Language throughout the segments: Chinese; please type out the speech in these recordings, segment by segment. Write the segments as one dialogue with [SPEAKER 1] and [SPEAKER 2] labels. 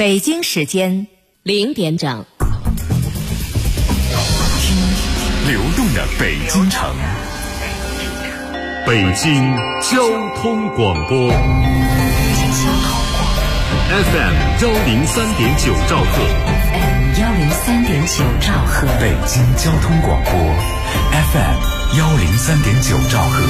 [SPEAKER 1] 北京时间0点整，
[SPEAKER 2] 听流动的北京城，北京交通广播 FM 103.9兆赫，
[SPEAKER 1] 103.9兆赫，
[SPEAKER 2] 北京交通广播 FM 103.9兆赫。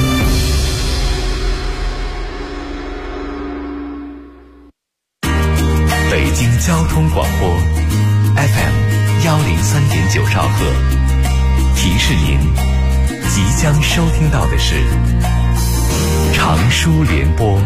[SPEAKER 2] 北京交通广播 FM 103.9兆赫，提示您即将收听到的是长舒联播。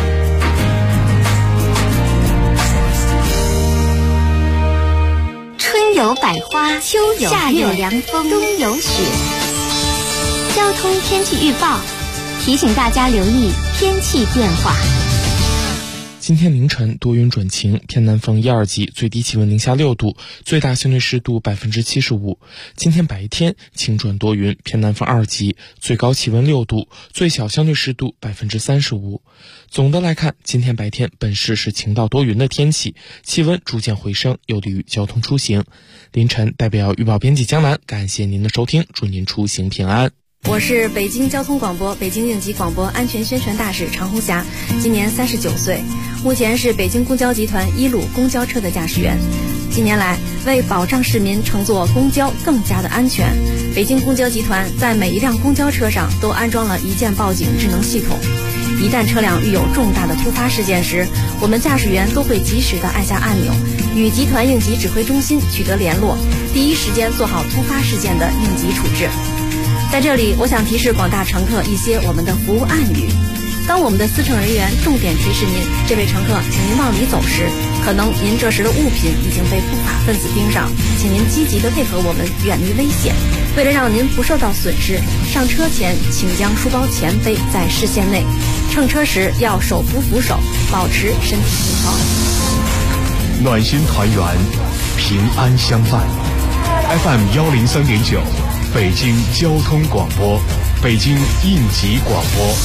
[SPEAKER 3] 春有百花，秋有夏有凉风，冬有雪。交通天气预报提醒大家留意天气变化。
[SPEAKER 4] 今天凌晨多云转晴，偏南风1、2级，最低气温零下6度，最大相对湿度75%。今天白天晴转多云，偏南风2级，最高气温6度，最小相对湿度35%。总的来看，今天白天本市是晴到多云的天气，气温逐渐回升，有利于交通出行。凌晨代表预报编辑江南，感谢您的收听，祝您出行平安。
[SPEAKER 5] 我是北京交通广播北京应急广播安全宣传大使常红霞，今年39岁，目前是北京公交集团1路公交车的驾驶员。近年来，为保障市民乘坐公交更加的安全，北京公交集团在每一辆公交车上都安装了一键报警智能系统。一旦车辆遇有重大的突发事件时，我们驾驶员都会及时的按下按钮，与集团应急指挥中心取得联络，第一时间做好突发事件的应急处置。在这里，我想提示广大乘客一些我们的服务暗语。当我们的司乘人员重点提示您，这位乘客，请您往里走时，可能您这时的物品已经被不法分子盯上，请您积极的配合我们，远离危险。为了让您不受到损失，上车前请将书包前背在视线内，乘车时要手扶扶手，保持身体平衡。
[SPEAKER 6] 暖心团圆，平安相伴。FM 103.9，北京交通广播，北京应急广播。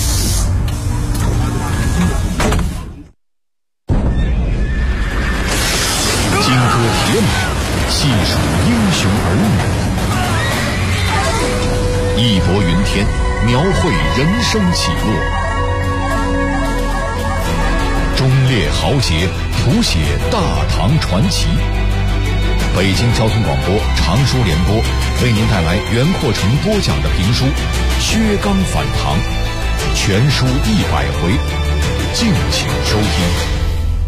[SPEAKER 6] 金戈铁马，细数英雄儿女，义薄云天，描绘人生起落，忠烈豪杰，谱写大唐传奇。北京交通广播长舒联播为您带来袁阔成播讲的评书《薛刚反唐》，全书100回，敬请收听。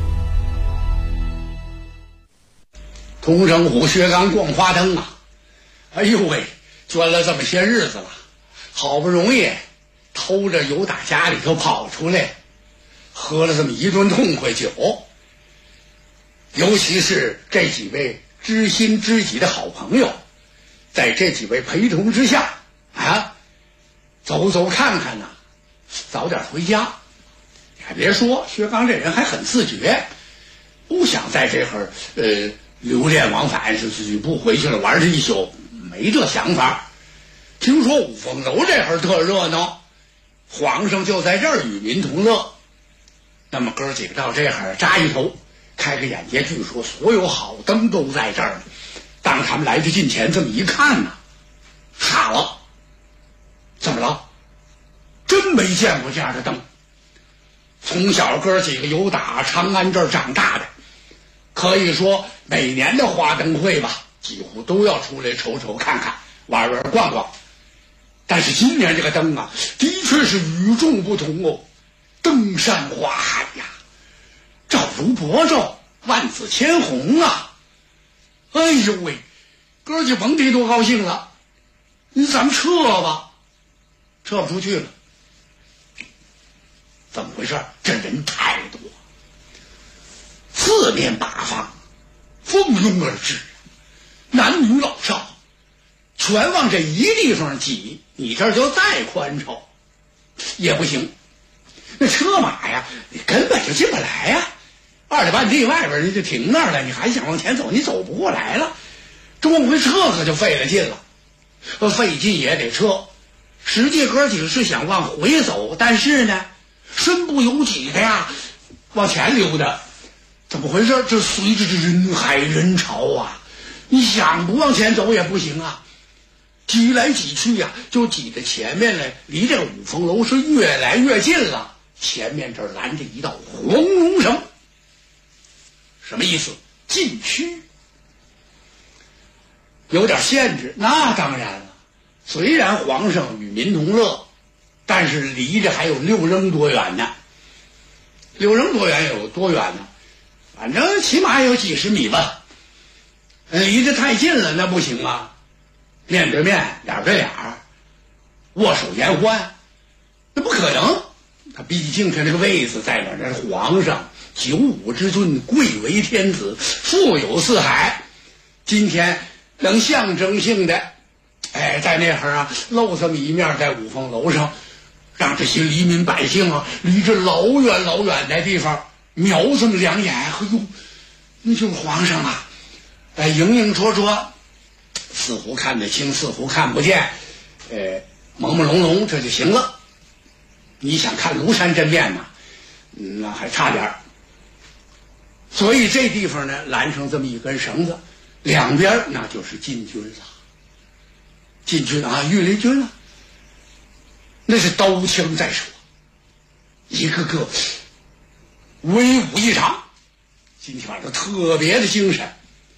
[SPEAKER 7] 同城虎薛刚逛花灯啊！哎呦喂，捐了这么些日子了，好不容易偷着由打家里头跑出来，喝了这么一顿痛快酒。尤其是这几位知心知己的好朋友，在这几位陪同之下啊，走走看看呢，早点回家。你还别说，薛刚这人还很自觉，不想在这会儿流连往返，是不回去了玩这一宿，没这想法。听说五凤楼这会儿特热闹，皇上就在这儿与民同乐。那么哥几个到这会儿扎一头，开个眼界，据说所有好灯都在这儿呢。当他们来到近前，这么一看呢，傻了，怎么了？真没见过这样的灯。从小哥几个由打长安这儿长大的，可以说每年的花灯会吧，几乎都要出来瞅瞅看看，玩玩逛逛。但是今年这个灯啊，的确是与众不同哦，灯山花海呀，照如薄昼，万紫千红啊！哎呦喂，哥几甭提多高兴了。咱们撤吧，撤不出去了。怎么回事？这人太多，四面八方蜂拥而至，男女老少全往这一地方挤，你这儿就再宽敞也不行。那车马呀，你根本就进不来呀，2里半地外边你就停那儿了，你还想往前走，你走不过来了。这往回撤可就费了劲了，费劲也得撤。实际哥几个是想往回走，但是呢，身不由己的呀，往前溜达。 怎么回事？这随着这人海人潮啊，你想不往前走也不行啊，挤来挤去呀，就挤得前面呢，离这个五凤楼是越来越近了。前面这儿拦着一道黄龙绳，什么意思？禁区，有点限制。那当然了，虽然皇上与民同乐，但是离着还有6扔多远呢。6扔多远有多远呢？反正起码有几十米吧。离得太近了那不行啊，面对面脸对脸握手言欢，那不可能。他毕竟他这个位子在哪儿？那是皇上，95之尊，贵为天子，富有四海。今天能象征性的，在那会儿啊，露这么一面在五凤楼上，让这些黎民百姓啊，离这老远老远的地方瞄这么2眼，哎呦，那就是皇上啊！影影绰绰，似乎看得清，似乎看不见，朦朦胧胧，这就行了。你想看庐山真面嘛？那还差点儿。所以这地方呢，拦成这么一根绳子，两边那就是禁军了。禁军啊，御林军啊，那是刀枪在手，一个个威武异常。今天晚上特别的精神。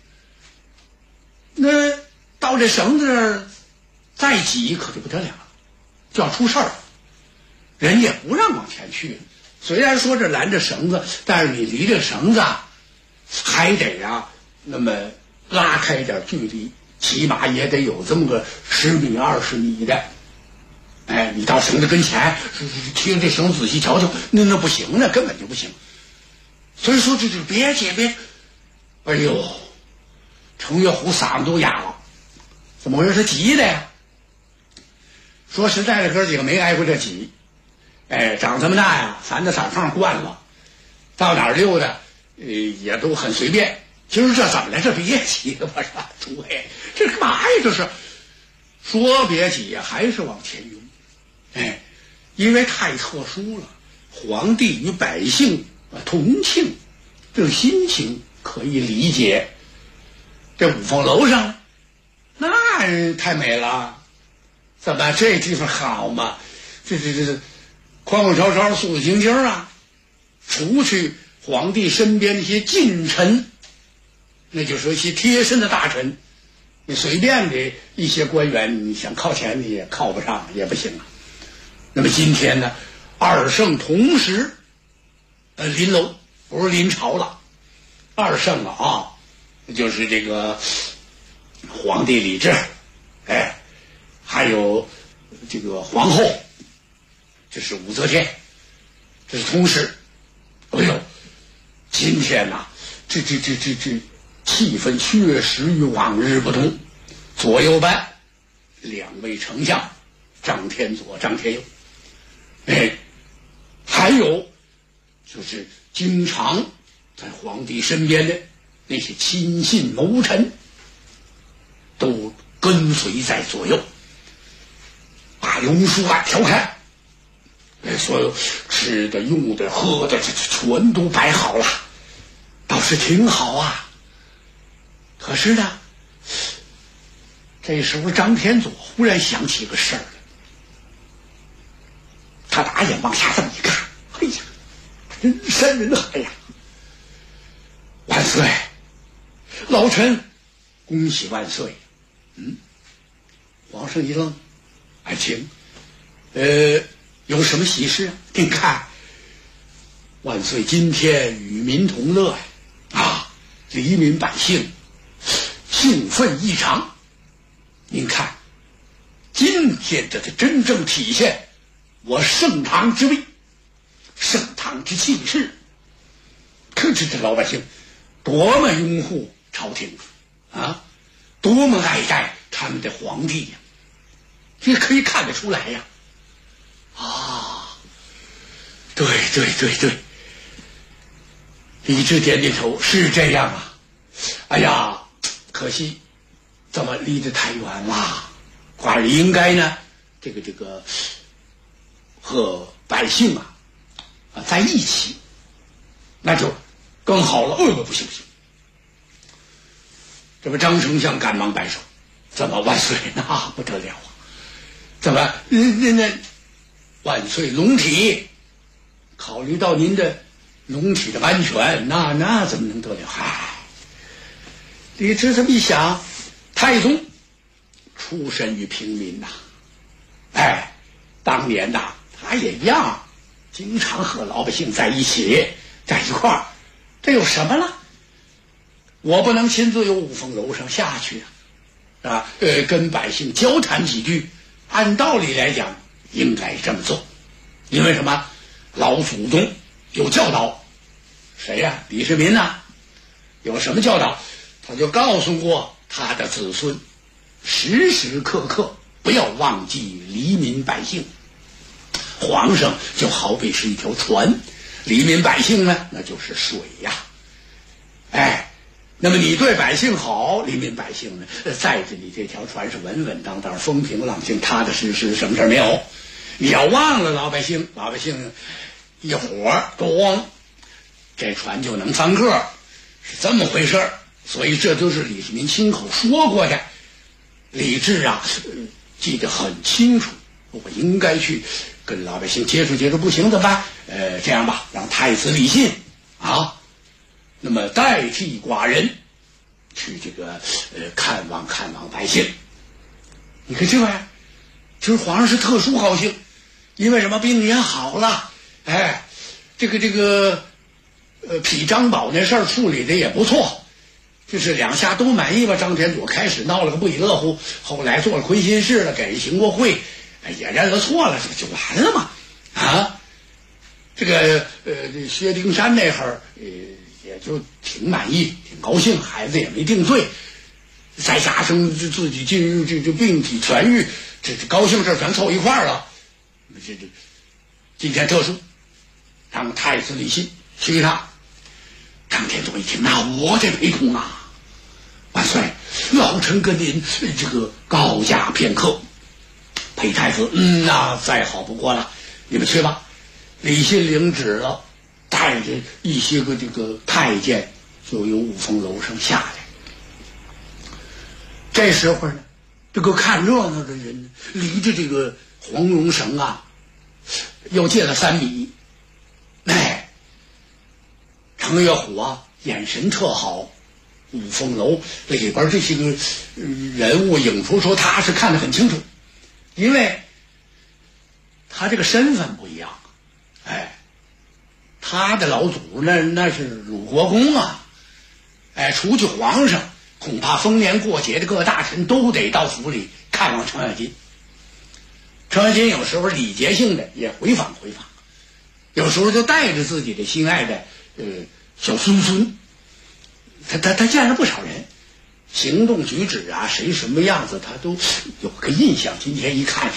[SPEAKER 7] 那到这绳子那儿再挤可就不得了，就要出事儿了。人也不让往前去，虽然说这拦着绳子，但是你离这绳子还得那么拉开点距离，起码也得有这么个10米20米的。你到绳子跟前听这绳仔细瞧瞧，那不行，那根本就不行。所以说这就别急。哎呦，程月虎嗓子都哑了，怎么回事？他急的呀。说实在的，哥几个没挨过这急。长这么大呀，咱的散放惯了，到哪儿溜达，也都很随便。今儿这怎么来？这别急了吧，是吧？诸位，这干嘛呀？这是说别急呀，还是往前涌。因为太特殊了，皇帝与百姓同庆，这个心情可以理解。这五凤楼上，那太美了，怎么这地方好嘛？这宽宽敞敞，素素清清啊！除去皇帝身边那些近臣，那就是一些贴身的大臣，你随便的一些官员，你想靠前你也靠不上，也不行啊。那么今天呢，2圣同时临楼，不是临朝了，2圣啊，就是这个皇帝李治，还有这个皇后。这是武则天，这是同时。哎呦，今天呐，这气氛确实与往日不同。左右班2位丞相，张天佐、张天佑，还有就是经常在皇帝身边的那些亲信谋臣，都跟随在左右，把龙书案调开。所有吃的用的喝的这全都摆好了，倒是挺好啊。可是呢，这时候张天佐忽然想起个事儿来，他打眼往下这么一看，哎呀，人山人海呀！万岁，老臣恭喜万岁。皇上一愣，请有什么喜事啊？您看，万岁今天与民同乐呀！黎民百姓兴奋异常。您看，今天这真正体现我盛唐之威，盛唐之气势。可这老百姓多么拥护朝廷啊，多么爱戴他们的皇帝呀！这可以看得出来呀。对，李治点点头，是这样啊。哎呀，可惜怎么离得太远了，寡人应该呢这个和百姓在一起，那就更好了。不行，这不张丞相赶忙摆手，怎么万岁，那不得了啊！怎么那万岁龙体，考虑到您的龙体的安全，那怎么能得了？李治这么一想，太宗出身于平民呐，当年呐他也一样，经常和老百姓在一起，在一块儿，这有什么了？我不能亲自由五凤楼上下去啊，跟百姓交谈几句，按道理来讲应该这么做，因为什么？老祖宗有教导，谁呀？李世民呐，有什么教导？他就告诉过他的子孙，时时刻刻不要忘记黎民百姓。皇上就好比是一条船，黎民百姓呢，那就是水呀。那么你对百姓好，黎民百姓呢，载着你这条船是稳稳当当、风平浪静、踏踏实实，什么事没有。你要忘了老百姓一火咣，这船就能翻个，是这么回事儿。所以这都是李世民亲口说过的。李治啊，记得很清楚，我应该去跟老百姓接触接触，不行怎么办？这样吧，让太子李信啊，那么代替寡人去这个看望百姓。你看这玩意儿，就是皇上是特殊高兴，因为什么？病人好了，这个匹张宝那事儿处理的也不错。就是两下都满意吧。张天佐开始闹了个不亦乐乎，后来做了亏心事了，给人行过贿，也认了错了，这就完了嘛。这个薛丁山那会儿也就挺满意，挺高兴，孩子也没定罪，再加上自己进入这病体痊愈，这高兴事全凑一块儿了。这今天特殊，让太子李信去一趟。张天佐一听，那我得陪同啊！万岁，老臣跟您这个告假片刻，陪太子，那再好不过了。你们去吧。李信领旨了，带着一些个这个太监，就由五凤楼上下来。这时候呢，这个看热闹的人离着这个黄龙绳啊，又借了3米。程月虎啊，眼神特好。五凤楼里边这些个人物影出说他是看得很清楚，因为他这个身份不一样。他的老祖那是鲁国公啊。除去皇上，恐怕丰年过节的各大臣都得到府里看望程咬金。程咬金有时候礼节性的也回访，有时候就带着自己的心爱的小孙，他见了不少人，行动举止啊，谁什么样子他都有个印象。今天一看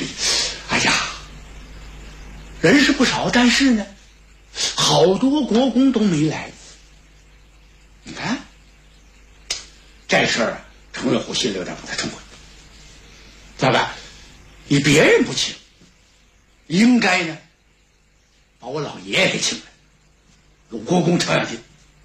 [SPEAKER 7] 人是不少，但是呢，好多国公都没来。你看这事儿，程月虎心里有点不太痛快。咋办？你别人不请，应该呢把我老爷爷给请来，鲁国公程咬金。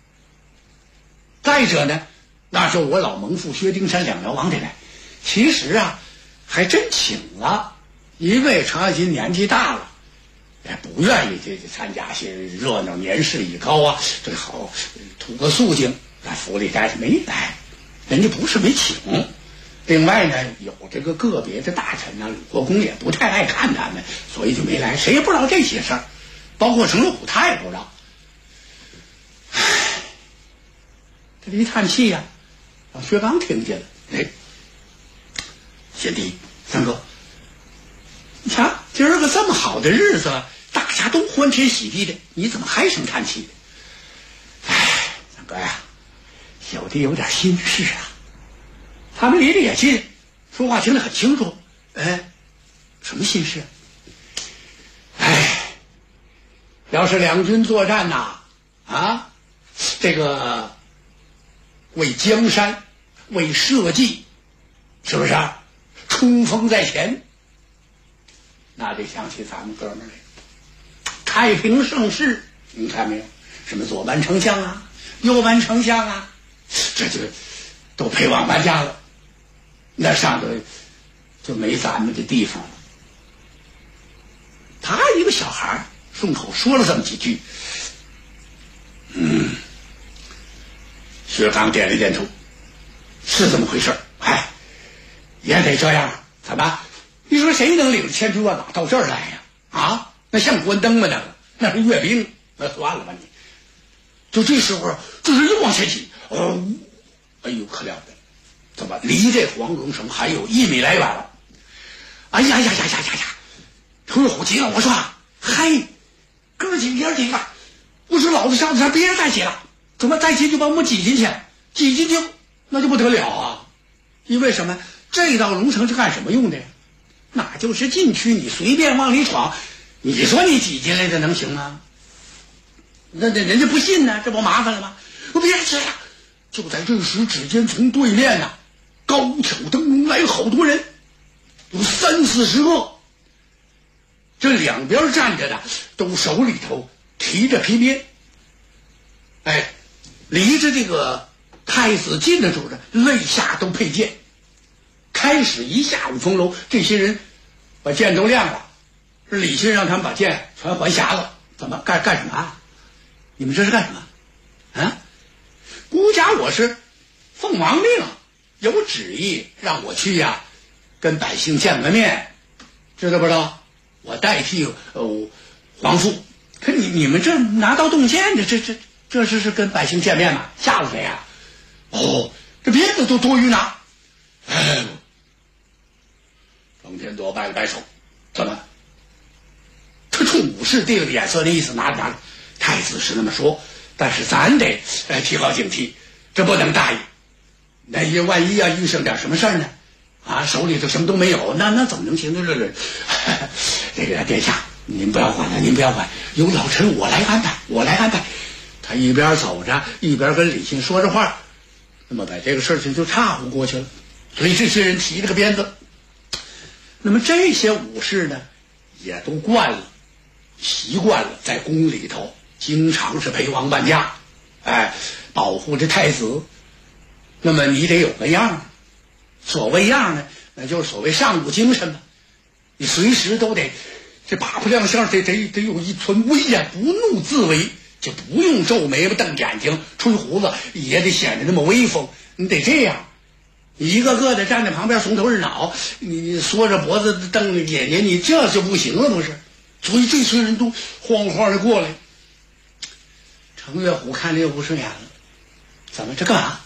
[SPEAKER 7] 再者呢，那时候我老蒙父薛丁山2辽王得来，其实啊还真请了，因为程咬金年纪大了，也不愿意这参加些热闹，年事已高啊，最好图个肃静，在府里待着没来。人家不是没请，另外呢，有这个个别的大臣呢，鲁国公也不太爱看他们，所以就没来。谁也不知道这些事儿，包括程月虎他也不知道。这一叹气呀，让薛刚听见了。贤弟三哥，你瞧今儿个这么好的日子，大家都欢天喜地的，你怎么还生叹气？三哥呀，小弟有点心事啊。他们离得也近，说话听得很清楚。什么心事？要是两军作战呐，这个为江山，为社稷，是不是冲锋在前？那得想起咱们哥们来。太平盛世，你看没有？什么左班丞相啊， 有完丞相啊，这就都陪王搬家了，那上头就没咱们的地方了。他一个小孩顺口说了这么几句，薛刚点了点头，是这么回事，也得这样。怎么？你说谁能领着千军万马到这儿来呀？啊，那像关灯吗？那是阅兵，那算了吧你。就这时候，就是又往前挤，哎呦，可了不得！怎么离这黄龙城还有1米来远了？哎呀！程咬虎急了，我说：“嗨，哥几个，我说老子上山别人再挤了，怎么再挤就把我们挤进去？挤进去那就不得了啊！因为什么？这道龙城是干什么用的呀？那就是禁区，你随便往里闯，你说你挤进来的能行吗？那人家不信呢，这不麻烦了吗？我别挤了！就在这时，只见从对面呐，高挑灯笼来好多人，有30-40个。这两边站着的都手里头提着皮鞭，离着这个太子近的主的肋下都佩剑。开始一下午风楼，这些人把剑都亮了，李信让他们把剑全还匣子。怎么干什么啊？你们这是干什么啊？孤家我是奉王命，有旨意让我去呀，跟百姓见个面，知道不知道？我代替皇父。可你们这拿刀动剑的，这是跟百姓见面吗？吓唬谁呀？这鞭子都多余拿。冯天多摆了摆手，怎么？他冲武士递了个眼色，那意思拿着。太子是那么说，但是咱得提高警惕，这不能大意。那也万一遇上点什么事儿呢？手里头什么都没有，那怎么能行呢？这个殿下，您不要管了，有老臣我来安排。他一边走着，一边跟李信说着话，那么把这个事情就岔乎过去了。所以这些人提着个鞭子，那么这些武士呢，也都习惯了，在宫里头经常是陪王搬家，保护着太子。那么你得有个样，所谓样呢，那就是所谓上古精神嘛。你随时都得这八不亮相，得有一寸威严，不怒自威，就不用皱眉毛瞪眼睛吹胡子，也得显得那么威风。你得这样，你一个个的站在旁边怂头日脑，你缩着脖子瞪着眼睛，你这就不行了，不是？所以这些人都慌慌的过来。程越虎看这不顺眼了，怎么这干嘛？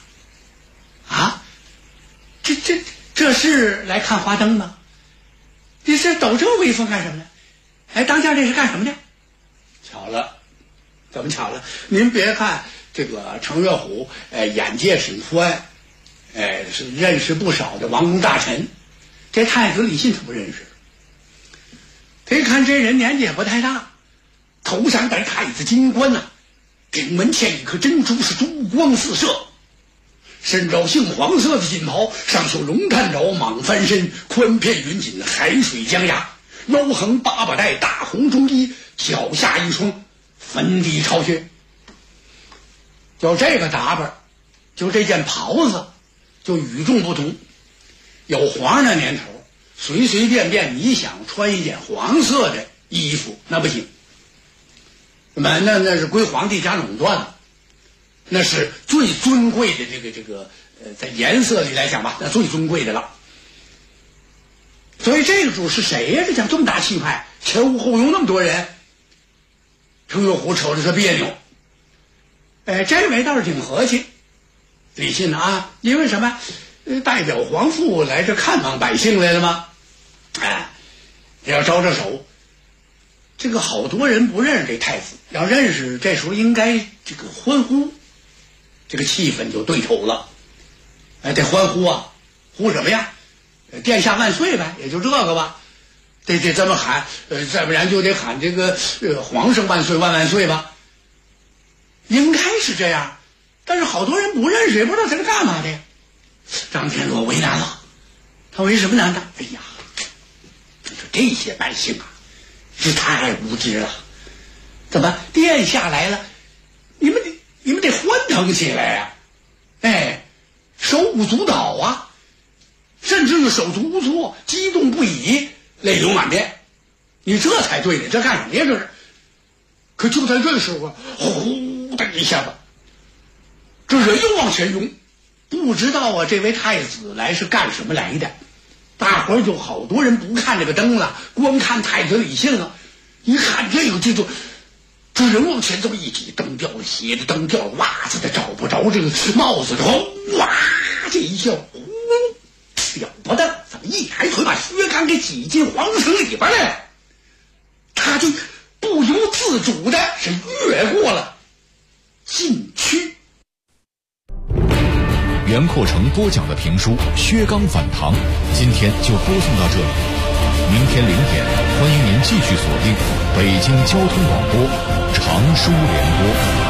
[SPEAKER 7] 这是来看花灯吗？你这抖这威风干什么呢？当家这是干什么的？巧了，怎么巧了？您别看这个程越虎，眼界挺宽，是认识不少的王公大臣。这太子李信他不认识，他一看这人年纪也不太大，头上戴太子金冠呐，顶门前一颗珍珠是珠光四射。身着杏黄色的锦袍，上绣龙探爪，蟒翻身，宽片云锦，海水江崖，腰横8把带，大红中衣，脚下一双粉底朝靴。就这个打扮，就这件袍子，就与众不同。有皇上的年头，随随便便你想穿一件黄色的衣服，那不行。那是归皇帝家垄断了。那是最尊贵的这个在颜色里来讲吧，那最尊贵的了。所以这个主是谁呀？这讲这么大气派，前屋后拥那么多人，程越虎瞅着他别扭。这位倒是挺和气。李信呢因为什么？代表皇父来这看望百姓来了吗？要招手。这个好多人不认识这太子，要认识这时候应该这个欢呼。这个气氛就对头了，得欢呼啊！呼什么呀？殿下万岁呗，也就这个吧。得这么喊，再不然就得喊这个皇上万岁万岁吧。应该是这样，但是好多人不认识，也不知道他是干嘛的。张天罗为难了，他为什么难呢？哎呀，这些百姓是太无知了。怎么殿下来了，你们得欢腾起来呀，手舞足蹈啊，甚至于手足无措，激动不已，泪流满面。你这才对呢，这干什么呀？这是。可就在这时候啊，呼的一下子，这人又往前涌，不知道啊，这位太子来是干什么来的？大伙儿就好多人不看这个灯了，光看太子李信了。一看这个，这人往前这么一挤，蹬掉了鞋的，蹬掉了袜子的，找不着这个帽子的，哇，这一下，了不得！怎么一抬腿把薛刚给挤进皇城里边来了？他就不由自主的是越过了禁区。
[SPEAKER 6] 袁阔成播讲的评书《薛刚反唐》，今天就播送到这里。明天0点，欢迎您继续锁定北京交通广播常书联播。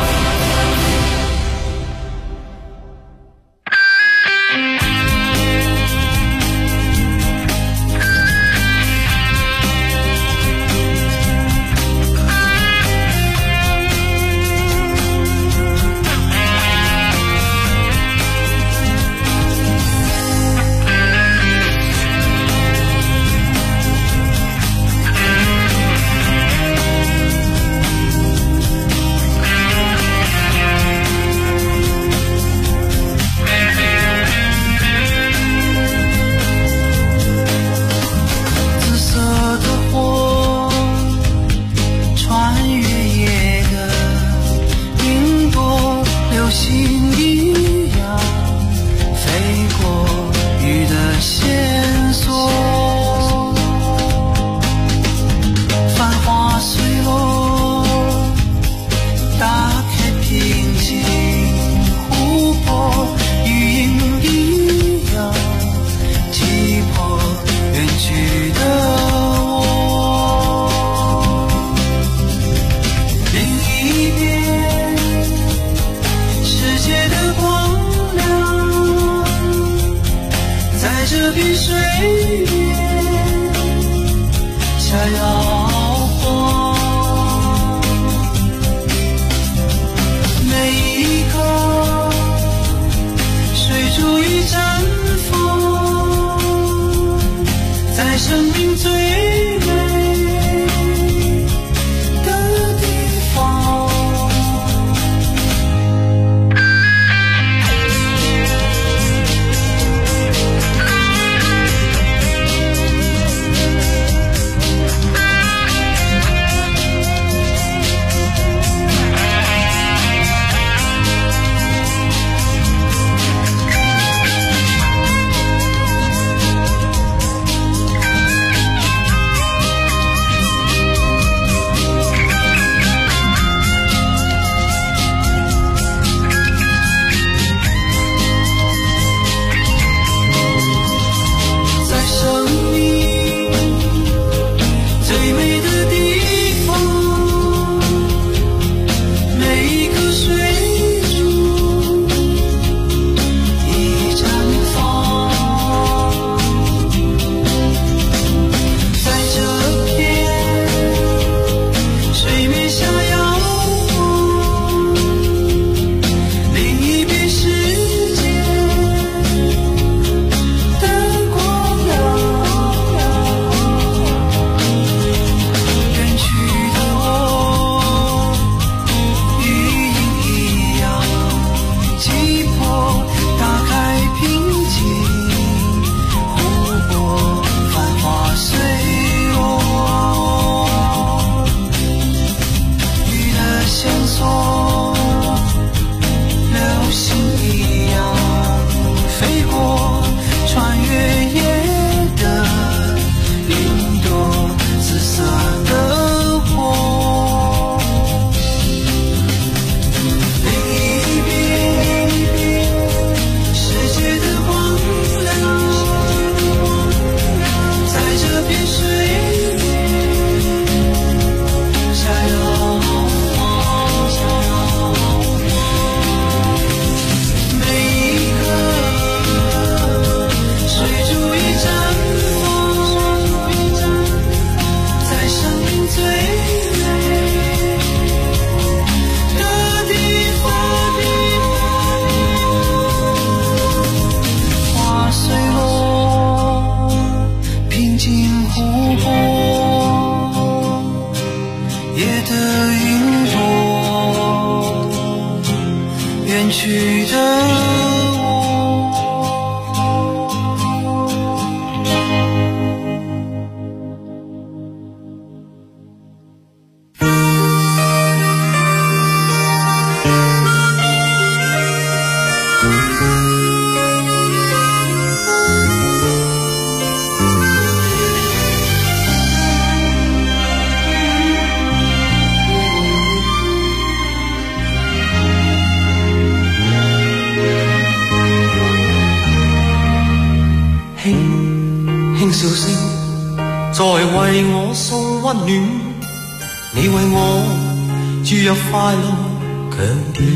[SPEAKER 8] 輕笑聲在為我送溫暖，你為我注入快樂強電。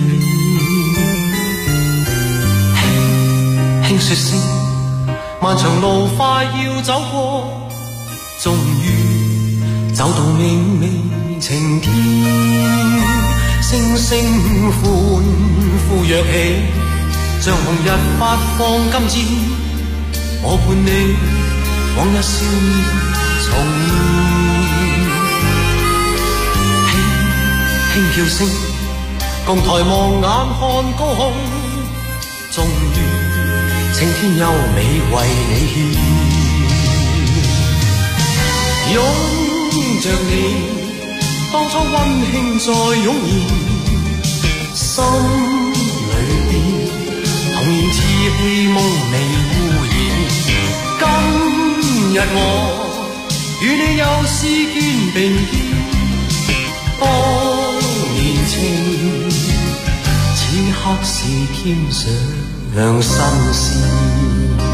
[SPEAKER 8] 輕輕說聲漫長路快要走過，終於走到明媚晴天。星星歡呼躍起，像紅日發放金箭，我伴你往日笑面重現。輕輕叫聲共抬望眼看高空，終於青天優美為你獻。擁着你當初溫馨再湧現，心裏邊童年稚氣夢未污染。今日我與你又試肩並肩，當年情此刻是添上新鮮。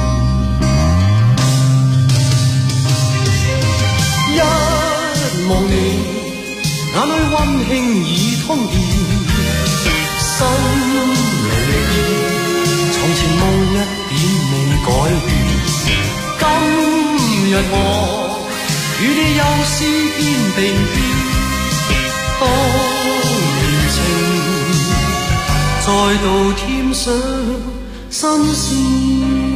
[SPEAKER 8] 一望你眼裏溫馨已通電，心裏邊從前夢一點未改變。今日我與你又試肩並肩，當年情再度添上新鮮。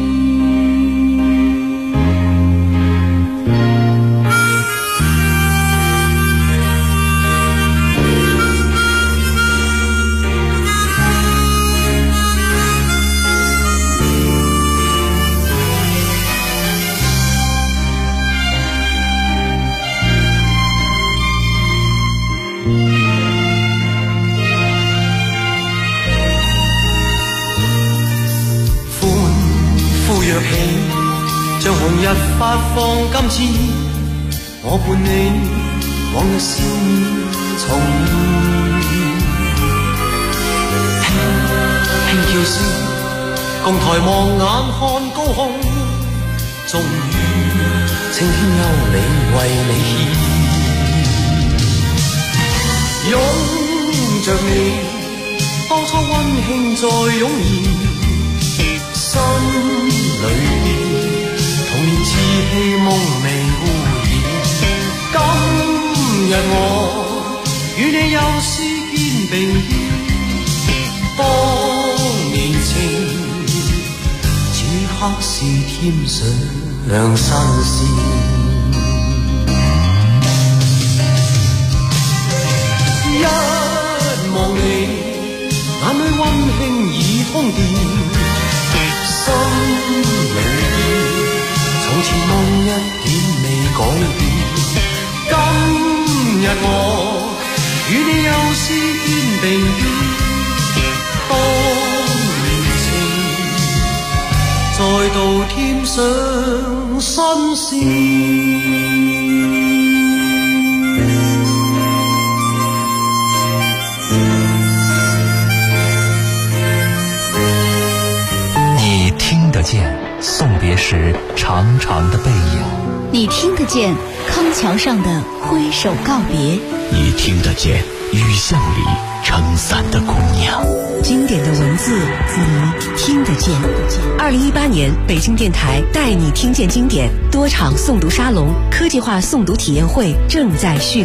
[SPEAKER 8] 像紅日發放金箭，我伴你往日笑面重現。輕叫聲共抬望眼看高空，終於青天優美為你獻。擁着你當初溫馨再湧現，心裏邊童年稚氣夢未污染。今日我與你又試肩並肩，當年情此刻是添上新鮮。一望你眼裏溫馨已通電，心裏從前夢一點未改變。今日我與你又試肩並肩，當年情再度添上新鮮。
[SPEAKER 2] 你听得见送别时长长的背影，
[SPEAKER 1] 你听得见康桥上的挥手告别，
[SPEAKER 2] 你听得见雨巷里撑伞的姑娘。
[SPEAKER 1] 经典的文字你听得见。2018年北京电台带你听见经典多场诵读沙龙科技化诵读体验会正在续